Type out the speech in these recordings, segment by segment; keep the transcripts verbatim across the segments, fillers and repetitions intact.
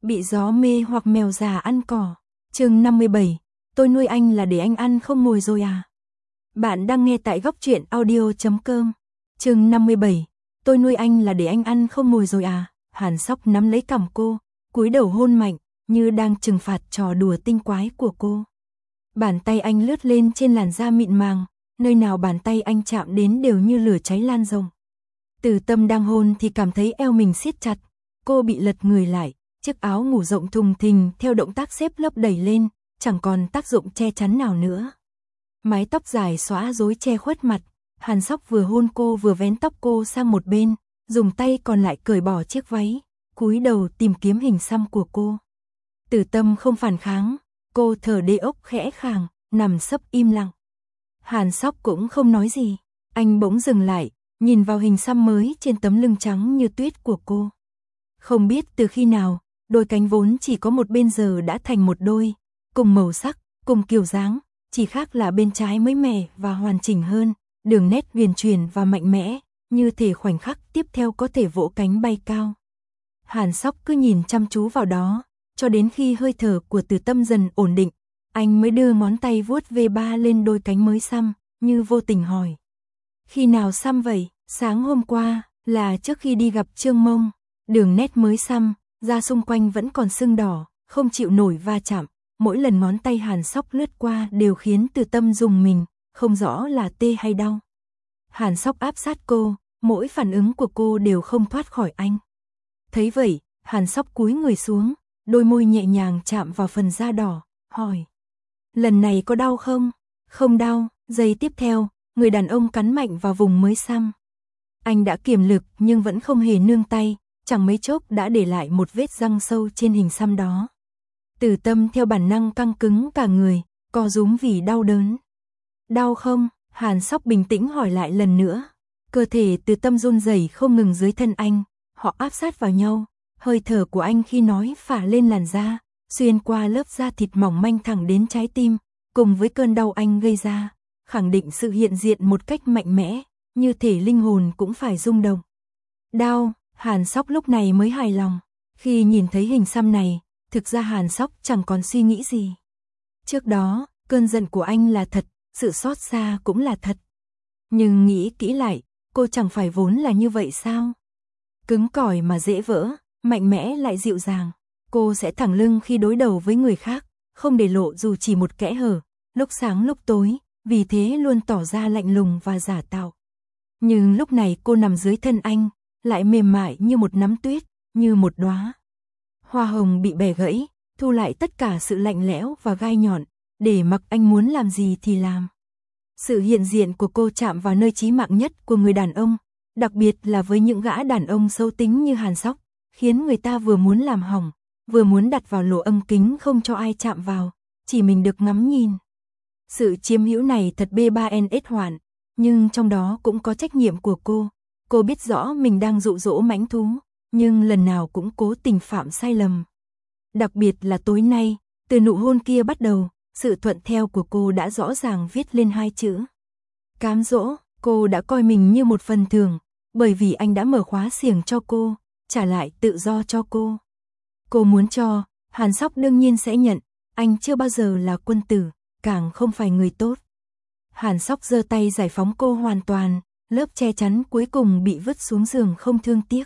Bị gió mê hoặc mèo già ăn cỏ. Chương năm mươi bảy, tôi nuôi anh là để anh ăn không ngồi rồi à? Bạn đang nghe tại góc truyện audio chấm com. Chương năm mươi bảy, tôi nuôi anh là để anh ăn không ngồi rồi à? Hàn Sóc nắm lấy cằm cô, cúi đầu hôn mạnh, như đang trừng phạt trò đùa tinh quái của cô. Bàn tay anh lướt lên trên làn da mịn màng, nơi nào bàn tay anh chạm đến đều như lửa cháy lan rộng. Từ Tâm đang hôn thì cảm thấy eo mình siết chặt, cô bị lật người lại, chiếc áo ngủ rộng thùng thình theo động tác xếp lớp đẩy lên, chẳng còn tác dụng che chắn nào nữa. Mái tóc dài xõa rối che khuất mặt, Hàn Sóc vừa hôn cô vừa vén tóc cô sang một bên, dùng tay còn lại cởi bỏ chiếc váy, cúi đầu tìm kiếm hình xăm của cô. Từ Tâm không phản kháng, cô thở đê ốc khẽ khàng, nằm sấp im lặng. Hàn Sóc cũng không nói gì, anh bỗng dừng lại, nhìn vào hình xăm mới trên tấm lưng trắng như tuyết của cô. Không biết từ khi nào, đôi cánh vốn chỉ có một bên giờ đã thành một đôi, cùng màu sắc, cùng kiểu dáng, chỉ khác là bên trái mới mẻ và hoàn chỉnh hơn, đường nét huyền chuyển và mạnh mẽ, như thể khoảnh khắc tiếp theo có thể vỗ cánh bay cao. Hàn Sóc cứ nhìn chăm chú vào đó, cho đến khi hơi thở của Từ Tâm dần ổn định, anh mới đưa ngón tay vuốt ve ba lên đôi cánh mới xăm, như vô tình hỏi. Khi nào xăm vậy? Sáng hôm qua, là trước khi đi gặp Trương Mông, đường nét mới xăm, da xung quanh vẫn còn sưng đỏ, không chịu nổi va chạm, mỗi lần ngón tay Hàn Sóc lướt qua đều khiến Từ Tâm rùng mình, không rõ là tê hay đau. Hàn Sóc áp sát cô, mỗi phản ứng của cô đều không thoát khỏi anh. Thấy vậy, Hàn Sóc cúi người xuống, đôi môi nhẹ nhàng chạm vào phần da đỏ, hỏi. Lần này có đau không? Không đau. Giây tiếp theo, người đàn ông cắn mạnh vào vùng mới xăm. Anh đã kiềm lực nhưng vẫn không hề nương tay, chẳng mấy chốc đã để lại một vết răng sâu trên hình xăm đó. Từ Tâm theo bản năng căng cứng cả người, co rúm vì đau đớn. Đau không? Hàn Sóc bình tĩnh hỏi lại lần nữa. Cơ thể Từ Tâm run rẩy không ngừng dưới thân anh, họ áp sát vào nhau, hơi thở của anh khi nói phả lên làn da, xuyên qua lớp da thịt mỏng manh thẳng đến trái tim, cùng với cơn đau anh gây ra, khẳng định sự hiện diện một cách mạnh mẽ, như thể linh hồn cũng phải rung động. Đau, Hàn Sóc lúc này mới hài lòng. Khi nhìn thấy hình xăm này, thực ra Hàn Sóc chẳng còn suy nghĩ gì. Trước đó, cơn giận của anh là thật, sự xót xa cũng là thật. Nhưng nghĩ kỹ lại, cô chẳng phải vốn là như vậy sao? Cứng cỏi mà dễ vỡ, mạnh mẽ lại dịu dàng. Cô sẽ thẳng lưng khi đối đầu với người khác, không để lộ dù chỉ một kẽ hở, lúc sáng lúc tối, vì thế luôn tỏ ra lạnh lùng và giả tạo. Nhưng lúc này cô nằm dưới thân anh, lại mềm mại như một nắm tuyết, như một đóa hoa hồng bị bẻ gãy, thu lại tất cả sự lạnh lẽo và gai nhọn, để mặc anh muốn làm gì thì làm. Sự hiện diện của cô chạm vào nơi chí mạng nhất của người đàn ông, đặc biệt là với những gã đàn ông xấu tính như Hàn Sóc, khiến người ta vừa muốn làm hỏng, vừa muốn đặt vào lỗ âm kính không cho ai chạm vào, chỉ mình được ngắm nhìn. Sự chiếm hữu này thật bê ba en ét hoạn, nhưng trong đó cũng có trách nhiệm của cô. Cô biết rõ mình đang dụ dỗ mãnh thú, nhưng lần nào cũng cố tình phạm sai lầm. Đặc biệt là tối nay, từ nụ hôn kia bắt đầu, sự thuận theo của cô đã rõ ràng viết lên hai chữ. Cám dỗ, cô đã coi mình như một phần thưởng, bởi vì anh đã mở khóa xiềng cho cô, trả lại tự do cho cô. Cô muốn cho, Hàn Sóc đương nhiên sẽ nhận, anh chưa bao giờ là quân tử, càng không phải người tốt. Hàn Sóc giơ tay giải phóng cô hoàn toàn, lớp che chắn cuối cùng bị vứt xuống giường không thương tiếc.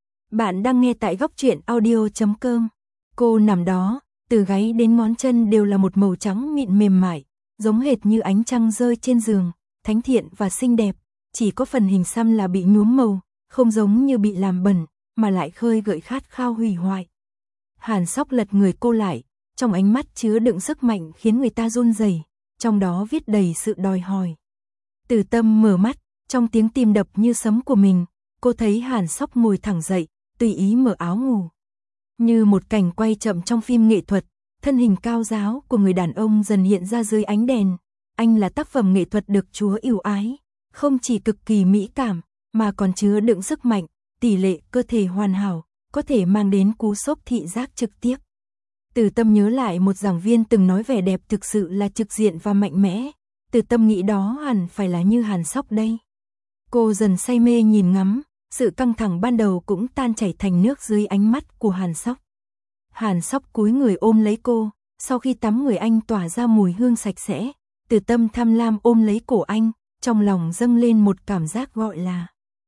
Bạn đang nghe tại góc truyện audio chấm com. Cô nằm đó, từ gáy đến ngón chân đều là một màu trắng mịn mềm mại, giống hệt như ánh trăng rơi trên giường, thánh thiện và xinh đẹp, chỉ có phần hình xăm là bị nhuốm màu, không giống như bị làm bẩn, mà lại khơi gợi khát khao hủy hoại. Hàn Sóc lật người cô lại, trong ánh mắt chứa đựng sức mạnh khiến người ta run rẩy, trong đó viết đầy sự đòi hỏi. Từ Tâm mở mắt, trong tiếng tim đập như sấm của mình, cô thấy Hàn Sóc ngồi thẳng dậy, tùy ý mở áo ngủ. Như một cảnh quay chậm trong phim nghệ thuật, thân hình cao ráo của người đàn ông dần hiện ra dưới ánh đèn. Anh là tác phẩm nghệ thuật được Chúa ưu ái, không chỉ cực kỳ mỹ cảm, mà còn chứa đựng sức mạnh, tỷ lệ cơ thể hoàn hảo, có thể mang đến cú sốc thị giác trực tiếp. Từ Tâm nhớ lại một giảng viên từng nói vẻ đẹp thực sự là trực diện và mạnh mẽ. Từ Tâm nghĩ đó hẳn phải là như Hàn Sóc đây. Cô dần say mê nhìn ngắm, sự căng thẳng ban đầu cũng tan chảy thành nước dưới ánh mắt của Hàn Sóc. Hàn Sóc cúi người ôm lấy cô, sau khi tắm người anh tỏa ra mùi hương sạch sẽ, Từ Tâm tham lam ôm lấy cổ anh, trong lòng dâng lên một cảm giác gọi là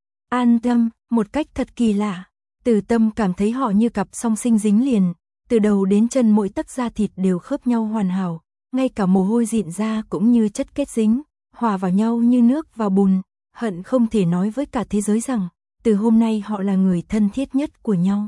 an tâm, một cách thật kỳ lạ. Từ Tâm cảm thấy họ như cặp song sinh dính liền, từ đầu đến chân mỗi tấc da thịt đều khớp nhau hoàn hảo, ngay cả mồ hôi rịn ra cũng như chất kết dính, hòa vào nhau như nước vào bùn, hận không thể nói với cả thế giới rằng, từ hôm nay họ là người thân thiết nhất của nhau.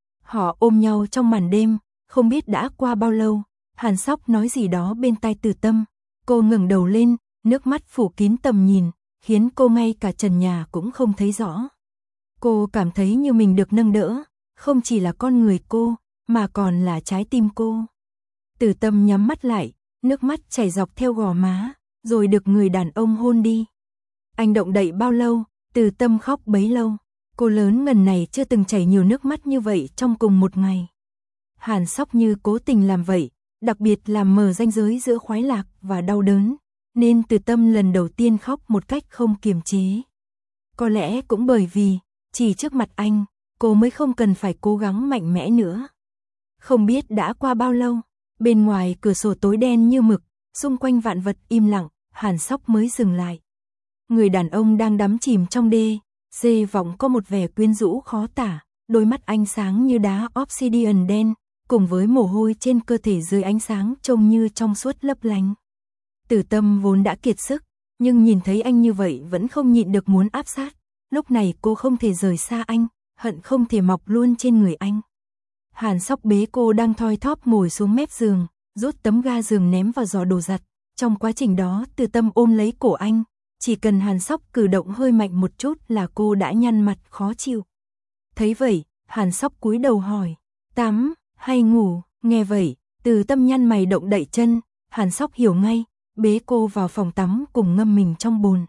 Họ ôm nhau trong màn đêm, không biết đã qua bao lâu, Hàn Sóc nói gì đó bên tai Từ Tâm, cô ngẩng đầu lên, nước mắt phủ kín tầm nhìn, khiến cô ngay cả trần nhà cũng không thấy rõ. Cô cảm thấy như mình được nâng đỡ, không chỉ là con người cô, mà còn là trái tim cô. Từ Tâm nhắm mắt lại, nước mắt chảy dọc theo gò má, rồi được người đàn ông hôn đi. Anh động đậy bao lâu, Từ Tâm khóc bấy lâu. Cô lớn ngần này chưa từng chảy nhiều nước mắt như vậy trong cùng một ngày. Hàn Sóc như cố tình làm vậy, đặc biệt làm mờ ranh giới giữa khoái lạc và đau đớn, nên Từ Tâm lần đầu tiên khóc một cách không kiềm chế. Có lẽ cũng bởi vì, chỉ trước mặt anh, cô mới không cần phải cố gắng mạnh mẽ nữa. Không biết đã qua bao lâu, bên ngoài cửa sổ tối đen như mực, xung quanh vạn vật im lặng, Hàn Sóc mới dừng lại. Người đàn ông đang đắm chìm trong đê, dê vọng có một vẻ quyến rũ khó tả, đôi mắt anh sáng như đá obsidian đen, cùng với mồ hôi trên cơ thể dưới ánh sáng trông như trong suốt lấp lánh. Từ Tâm vốn đã kiệt sức, nhưng nhìn thấy anh như vậy vẫn không nhịn được muốn áp sát. Lúc này cô không thể rời xa anh, hận không thể mọc luôn trên người anh. Hàn Sóc bế cô đang thoi thóp ngồi xuống mép giường, rút tấm ga giường ném vào giỏ đồ giặt. Trong quá trình đó, Từ Tâm ôm lấy cổ anh, chỉ cần Hàn Sóc cử động hơi mạnh một chút là cô đã nhăn mặt khó chịu. Thấy vậy, Hàn Sóc cúi đầu hỏi, tắm hay ngủ? Nghe vậy, Từ Tâm nhăn mày động đậy chân, Hàn Sóc hiểu ngay, bế cô vào phòng tắm cùng ngâm mình trong bồn.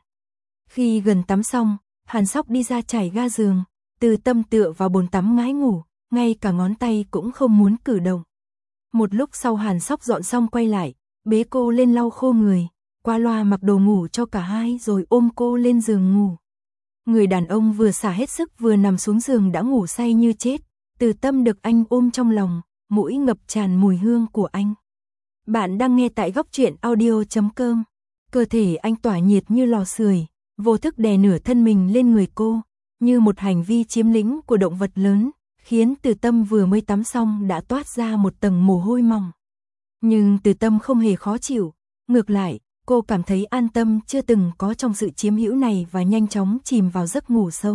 Khi gần tắm xong, Hàn Sóc đi ra trải ga giường, Từ Tâm tựa vào bồn tắm ngái ngủ, ngay cả ngón tay cũng không muốn cử động. Một lúc sau Hàn Sóc dọn xong quay lại, bế cô lên lau khô người, qua loa mặc đồ ngủ cho cả hai rồi ôm cô lên giường ngủ. Người đàn ông vừa xả hết sức vừa nằm xuống giường đã ngủ say như chết, Từ Tâm được anh ôm trong lòng, mũi ngập tràn mùi hương của anh. Bạn đang nghe tại góc truyện audio chấm com. Cơ thể anh tỏa nhiệt như lò sưởi, vô thức đè nửa thân mình lên người cô, như một hành vi chiếm lĩnh của động vật lớn, khiến Từ Tâm vừa mới tắm xong đã toát ra một tầng mồ hôi mỏng. Nhưng Từ Tâm không hề khó chịu, ngược lại, cô cảm thấy an tâm chưa từng có trong sự chiếm hữu này và nhanh chóng chìm vào giấc ngủ sâu.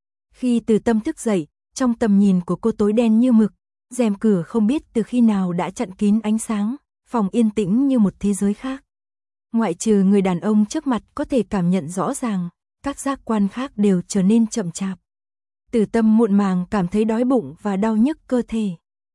Khi Từ Tâm thức dậy, trong tầm nhìn của cô tối đen như mực, rèm cửa không biết từ khi nào đã chặn kín ánh sáng, phòng yên tĩnh như một thế giới khác. Ngoại trừ người đàn ông trước mặt có thể cảm nhận rõ ràng, các giác quan khác đều trở nên chậm chạp. Từ Tâm muộn màng cảm thấy đói bụng và đau nhức cơ thể.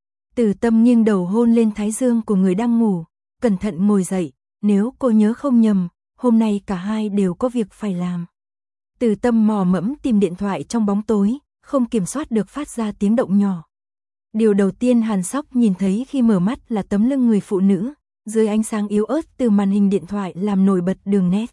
Từ Tâm nghiêng đầu hôn lên thái dương của người đang ngủ, cẩn thận ngồi dậy, nếu cô nhớ không nhầm, hôm nay cả hai đều có việc phải làm. Từ Tâm mò mẫm tìm điện thoại trong bóng tối, không kiểm soát được phát ra tiếng động nhỏ. Điều đầu tiên Hàn Sóc nhìn thấy khi mở mắt là tấm lưng người phụ nữ, dưới ánh sáng yếu ớt từ màn hình điện thoại làm nổi bật đường nét.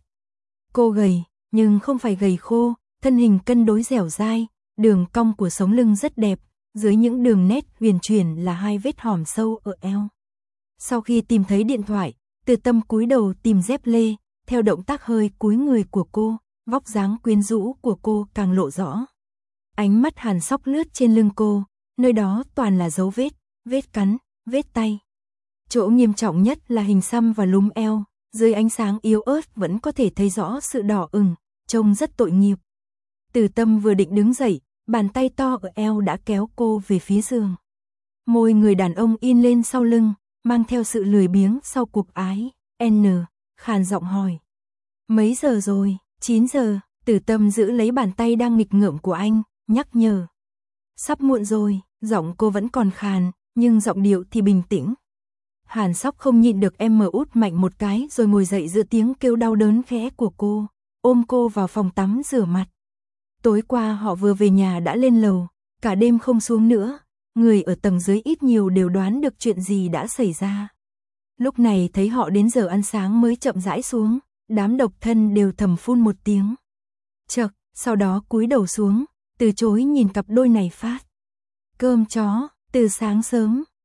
Cô gầy, nhưng không phải gầy khô, thân hình cân đối dẻo dai, đường cong của sống lưng rất đẹp, dưới những đường nét huyền chuyển là hai vết hõm sâu ở eo. Sau khi tìm thấy điện thoại, Từ Tâm cúi đầu tìm dép lê, theo động tác hơi cúi người của cô, vóc dáng quyến rũ của cô càng lộ rõ. Ánh mắt Hàn Sóc lướt trên lưng cô, nơi đó toàn là dấu vết, vết cắn, vết tay. Chỗ nghiêm trọng nhất là hình xăm và lúm eo, dưới ánh sáng yếu ớt vẫn có thể thấy rõ sự đỏ ửng, trông rất tội nghiệp. Từ Tâm vừa định đứng dậy, bàn tay to ở eo đã kéo cô về phía giường. Môi người đàn ông in lên sau lưng, mang theo sự lười biếng sau cuộc ái. N, khàn giọng hỏi. Mấy giờ rồi? chín giờ. Từ Tâm giữ lấy bàn tay đang nghịch ngợm của anh, nhắc nhở. Sắp muộn rồi, giọng cô vẫn còn khàn, nhưng giọng điệu thì bình tĩnh. Hàn Sóc không nhịn được em mở út mạnh một cái rồi ngồi dậy giữa tiếng kêu đau đớn khẽ của cô, ôm cô vào phòng tắm rửa mặt. Tối qua họ vừa về nhà đã lên lầu, cả đêm không xuống nữa, người ở tầng dưới ít nhiều đều đoán được chuyện gì đã xảy ra. Lúc này thấy họ đến giờ ăn sáng mới chậm rãi xuống, đám độc thân đều thầm phun một tiếng. Chậc, sau đó cúi đầu xuống, từ chối nhìn cặp đôi này phát. Cơm chó, từ sáng sớm,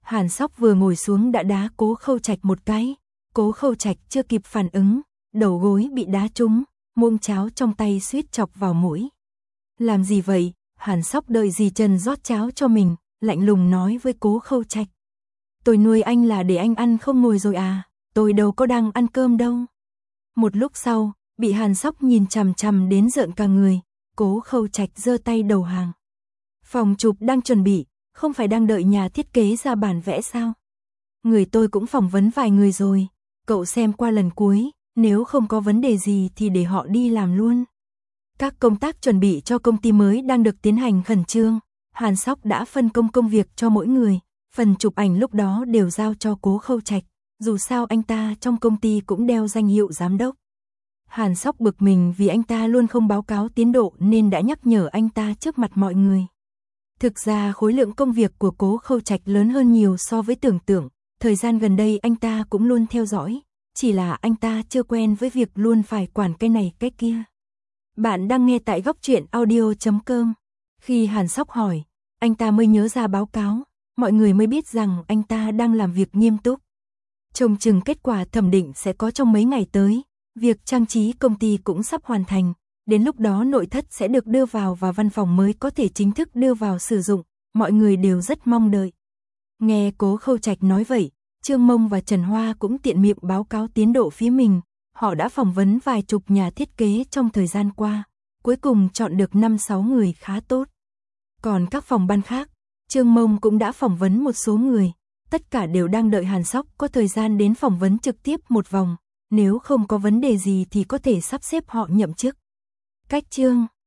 Hàn Sóc vừa ngồi xuống đã đá Cố Khâu Trạch một cái, Cố Khâu Trạch chưa kịp phản ứng, đầu gối bị đá trúng, muỗng cháo trong tay suýt chọc vào mũi. Làm gì vậy? Hàn Sóc đợi dì Trần rót cháo cho mình, lạnh lùng nói với Cố Khâu Trạch. Tôi nuôi anh là để anh ăn không ngồi rồi à, tôi đâu có đang ăn cơm đâu. Một lúc sau, bị Hàn Sóc nhìn chằm chằm đến rợn cả người, Cố Khâu Trạch giơ tay đầu hàng. Phòng chụp đang chuẩn bị, không phải đang đợi nhà thiết kế ra bản vẽ sao? Người tôi cũng phỏng vấn vài người rồi, cậu xem qua lần cuối, nếu không có vấn đề gì thì để họ đi làm luôn. Các công tác chuẩn bị cho công ty mới đang được tiến hành khẩn trương, Hàn Sóc đã phân công công việc cho mỗi người, phần chụp ảnh lúc đó đều giao cho Cố Khâu Trạch, dù sao anh ta trong công ty cũng đeo danh hiệu giám đốc. Hàn Sóc bực mình vì anh ta luôn không báo cáo tiến độ nên đã nhắc nhở anh ta trước mặt mọi người. Thực ra khối lượng công việc của Cố Khâu Trạch lớn hơn nhiều so với tưởng tượng, thời gian gần đây anh ta cũng luôn theo dõi, chỉ là anh ta chưa quen với việc luôn phải quản cái này cái kia. Bạn đang nghe tại góc truyện audio chấm com. Khi Hàn Sóc hỏi, anh ta mới nhớ ra báo cáo, mọi người mới biết rằng anh ta đang làm việc nghiêm túc. Trông chừng kết quả thẩm định sẽ có trong mấy ngày tới, việc trang trí công ty cũng sắp hoàn thành, đến lúc đó nội thất sẽ được đưa vào và văn phòng mới có thể chính thức đưa vào sử dụng, mọi người đều rất mong đợi. Nghe Cố Khâu Trạch nói vậy, Trương Mông và Trần Hoa cũng tiện miệng báo cáo tiến độ phía mình, họ đã phỏng vấn vài chục nhà thiết kế trong thời gian qua, cuối cùng chọn được năm sáu người khá tốt. Còn các phòng ban khác, Trương Mông cũng đã phỏng vấn một số người, tất cả đều đang đợi Hàn Sóc có thời gian đến phỏng vấn trực tiếp một vòng, nếu không có vấn đề gì thì có thể sắp xếp họ nhậm chức. Cách chương